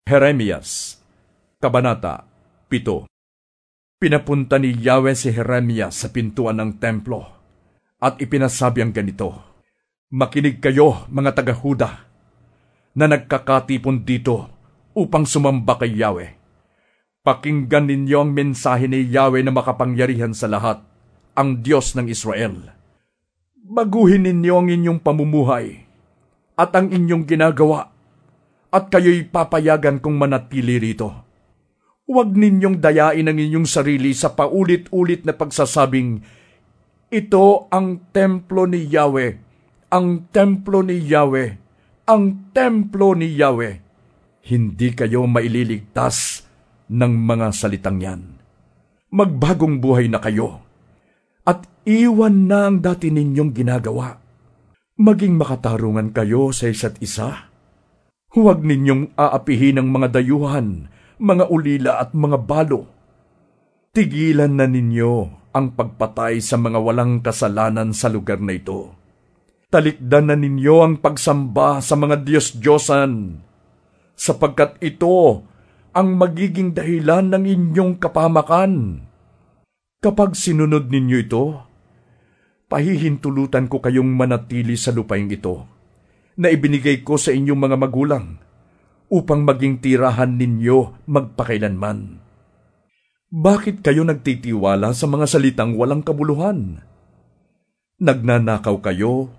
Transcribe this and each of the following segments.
Jeremias, Kabanata 7. Pinapunta ni Yahweh si Jeremias sa pintuan ng templo at ipinasabi ang ganito, "Makinig kayo, mga taga-Huda, na nagkakatipon dito upang sumamba kay Yahweh. Pakinggan ninyo ang mensahe ni Yahweh na makapangyarihan sa lahat, ang Diyos ng Israel. Baguhin ninyo ang inyong pamumuhay at ang inyong ginagawa, at kayo'y papayagan kong manatili rito. Huwag ninyong dayain ang inyong sarili sa paulit-ulit na pagsasabing, 'Ito ang templo ni Yahweh, ang templo ni Yahweh, ang templo ni Yahweh.' Hindi kayo maililigtas ng mga salitang yan. Magbagong buhay na kayo, at iwan na ang dati ninyong ginagawa. Maging makatarungan kayo sa isa't isa. Huwag ninyong aapihin ang mga dayuhan, mga ulila at mga balo. Tigilan na ninyo ang pagpatay sa mga walang kasalanan sa lugar na ito. Talikdan na ninyo ang pagsamba sa mga Diyos-Diyosan, sapagkat ito ang magiging dahilan ng inyong kapahamakan. Kapag sinunod ninyo ito, pahihintulutan ko kayong manatili sa lupaing ito na ibinigay ko sa inyong mga magulang upang maging tirahan ninyo magpakailanman. Bakit kayo nagtitiwala sa mga salitang walang kabuluhan? Nagnanakaw kayo,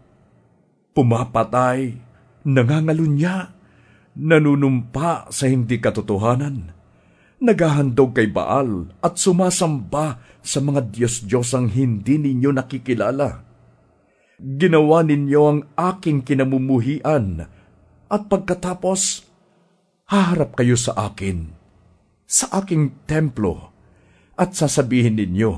pumapatay, nangangalunya, nanunumpa sa hindi katotohanan, naghahandog kay Baal at sumasamba sa mga Diyos-Diyosang hindi ninyo nakikilala. Ginawa ninyo ang aking kinamumuhian, at pagkatapos, haharap kayo sa akin, sa aking templo, at sasabihin ninyo,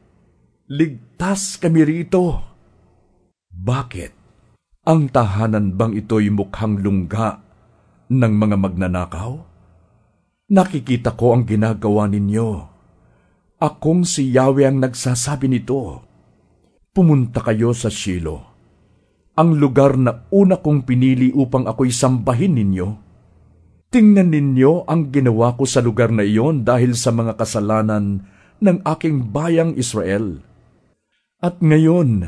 'Ligtas kami rito.' Bakit? Ang tahanan bang ito'y mukhang lungga ng mga magnanakaw? Nakikita ko ang ginagawa ninyo. Akong si Yahweh ang nagsasabi nito. Pumunta kayo sa Shilo, ang lugar na una kong pinili upang ako'y sambahin ninyo. Tingnan ninyo ang ginawa ko sa lugar na iyon dahil sa mga kasalanan ng aking bayang Israel. At ngayon,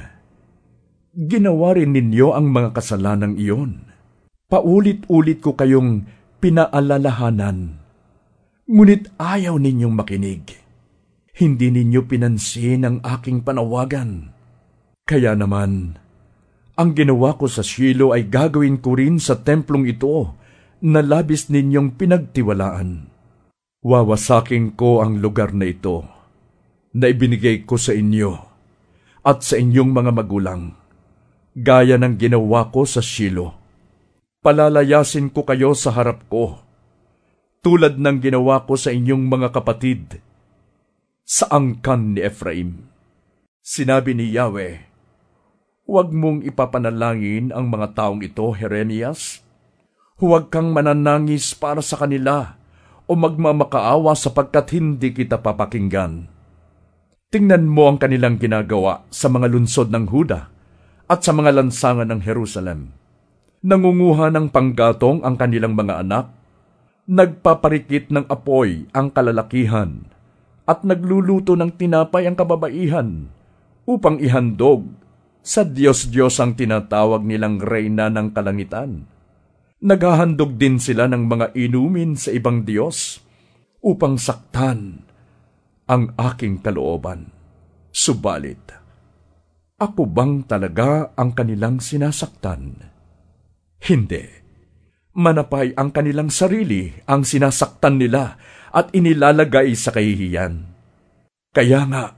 ginawa rin ninyo ang mga kasalanang iyon. Paulit-ulit ko kayong pinaalalahanan, ngunit ayaw ninyong makinig. Hindi ninyo pinansin ang aking panawagan. Kaya naman, ang ginawa ko sa Shilo ay gagawin ko rin sa templong ito na labis ninyong pinagtiwalaan. Wawasakin ko ang lugar na ito na ibinigay ko sa inyo at sa inyong mga magulang, gaya ng ginawa ko sa Shilo. Palalayasin ko kayo sa harap ko, tulad ng ginawa ko sa inyong mga kapatid sa angkan ni Ephraim." Sinabi ni Yahweh, "Huwag mong ipapanalangin ang mga taong ito, Jeremias. Huwag kang mananangis para sa kanila o magmamakaawa sapagkat hindi kita papakinggan. Tingnan mo ang kanilang ginagawa sa mga lunsod ng Huda at sa mga lansangan ng Jerusalem. Nangunguha ng panggatong ang kanilang mga anak, nagpaparikit ng apoy ang kalalakihan, at nagluluto ng tinapay ang kababaihan upang ihandog sa Diyos-Diyos ang tinatawag nilang Reyna ng Kalangitan. Naghahandog din sila ng mga inumin sa ibang Diyos upang saktan ang aking kalooban. Subalit, ako bang talaga ang kanilang sinasaktan? Hindi. Manapay ang kanilang sarili ang sinasaktan nila at inilalagay sa kahihiyan. Kaya nga,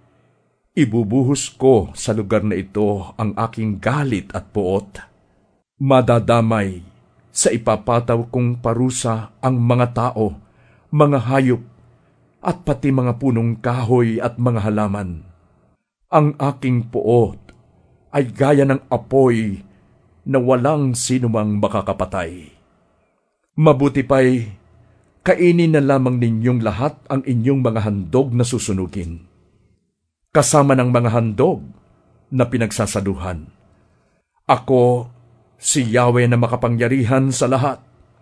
ibubuhos ko sa lugar na ito ang aking galit at puot. Madadamay sa ipapataw kong parusa ang mga tao, mga hayop, at pati mga punong kahoy at mga halaman. Ang aking puot ay gaya ng apoy na walang sinumang makakapatay. Mabuti pa'y kainin na lamang ninyong lahat ang inyong mga handog na susunugin, kasama ng mga handog na pinagsasaluhan. Ako, si Yahweh na makapangyarihan sa lahat,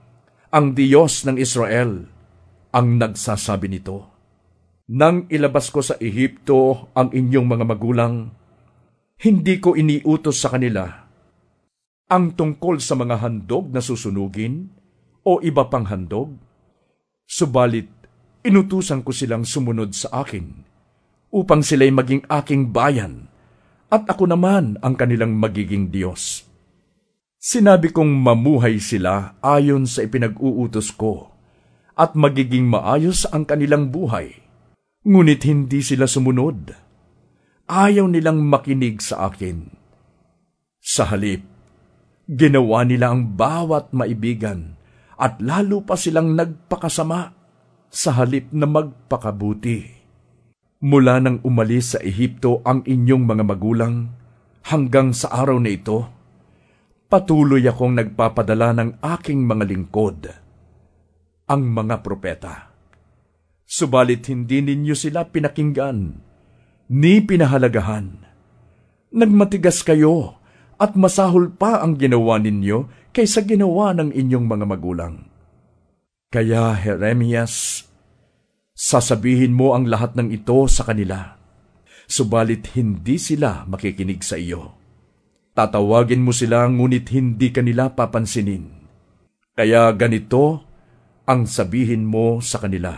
Ang Diyos ng Israel ang nagsasabi nito. Nang ilabas ko sa Ehipto ang inyong mga magulang, hindi ko iniutos sa kanila ang tungkol sa mga handog na susunugin o iba pang handog. Subalit, inutusan ko silang sumunod sa akin upang sila'y maging aking bayan at ako naman ang kanilang magiging Diyos. Sinabi kong mamuhay sila ayon sa ipinag-uutos ko at magiging maayos ang kanilang buhay. Ngunit hindi sila sumunod. Ayaw nilang makinig sa akin. Sa halip, ginawa nila ang bawat maibigan at lalo pa silang nagpakasama sa halip na magpakabuti. Mula nang umalis sa Ehipto ang inyong mga magulang hanggang sa araw na ito, patuloy akong nagpapadala ng aking mga lingkod, ang mga propeta. Subalit hindi ninyo sila pinakinggan, ni pinahalagahan. Nagmatigas kayo at masahol pa ang ginawa ninyo kaysa ginawa ng inyong mga magulang. Kaya, Jeremias, sasabihin mo ang lahat ng ito sa kanila, subalit hindi sila makikinig sa iyo. Tatawagin mo sila ngunit hindi kanila papansinin. Kaya ganito ang sabihin mo sa kanila.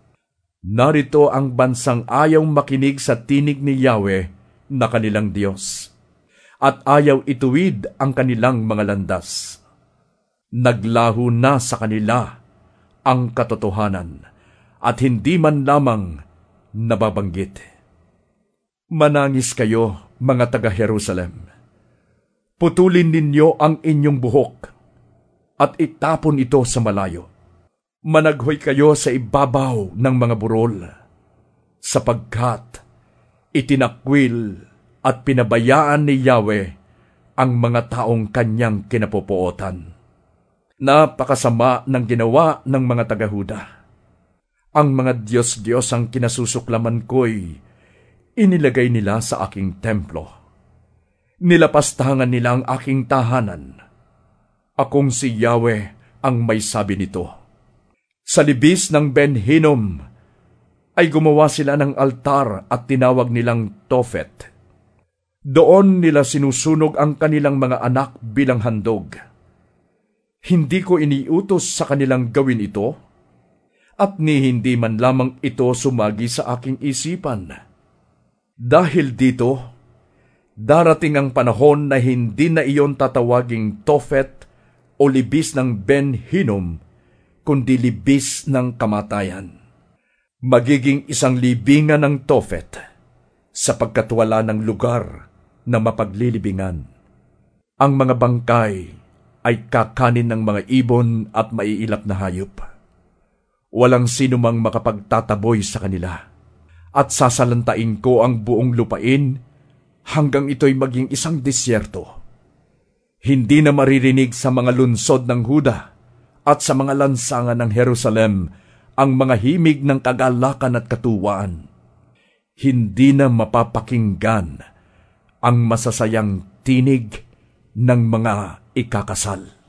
Narito ang bansang ayaw makinig sa tinig ni Yahweh na kanilang Diyos, at ayaw ituwid ang kanilang mga landas. Naglaho na sa kanila ang katotohanan, at hindi man lamang nababanggit. Manangis kayo, mga taga-Jerusalem. Putulin ninyo ang inyong buhok at itapon ito sa malayo. Managhoy kayo sa ibabaw ng mga burol, sapagkat itinakwil at pinabayaan ni Yahweh ang mga taong kanyang kinapupuotan. Napakasama ng ginawa ng mga taga-Huda. Ang mga Diyos-Diyos ang kinasusuklaman ko'y inilagay nila sa aking templo. Nilapastangan nila ang aking tahanan. Akong si Yahweh ang may sabi nito. Sa libis ng Ben-Hinnom ay gumawa sila ng altar at tinawag nilang Tophet. Doon nila sinusunog ang kanilang mga anak bilang handog. Hindi ko iniutos sa kanilang gawin ito, at ni hindi man lamang ito sumagi sa aking isipan. Dahil dito, darating ang panahon na hindi na iyon tatawaging Tophet o libis ng Ben-Hinnom, kundi libis ng kamatayan. Magiging isang libingan ng Tophet, sapagkat wala ng lugar na mapaglilibingan. Ang mga bangkay ay kakanin ng mga ibon at maiilap na hayop. Walang sino mang makapagtataboy sa kanila, at sasalantain ko ang buong lupain hanggang ito'y maging isang disyerto. Hindi na maririnig sa mga lunsod ng Huda at sa mga lansangan ng Jerusalem ang mga himig ng kagalakan at katuwaan. Hindi na mapapakinggan ang masasayang tinig ng mga ikakasal.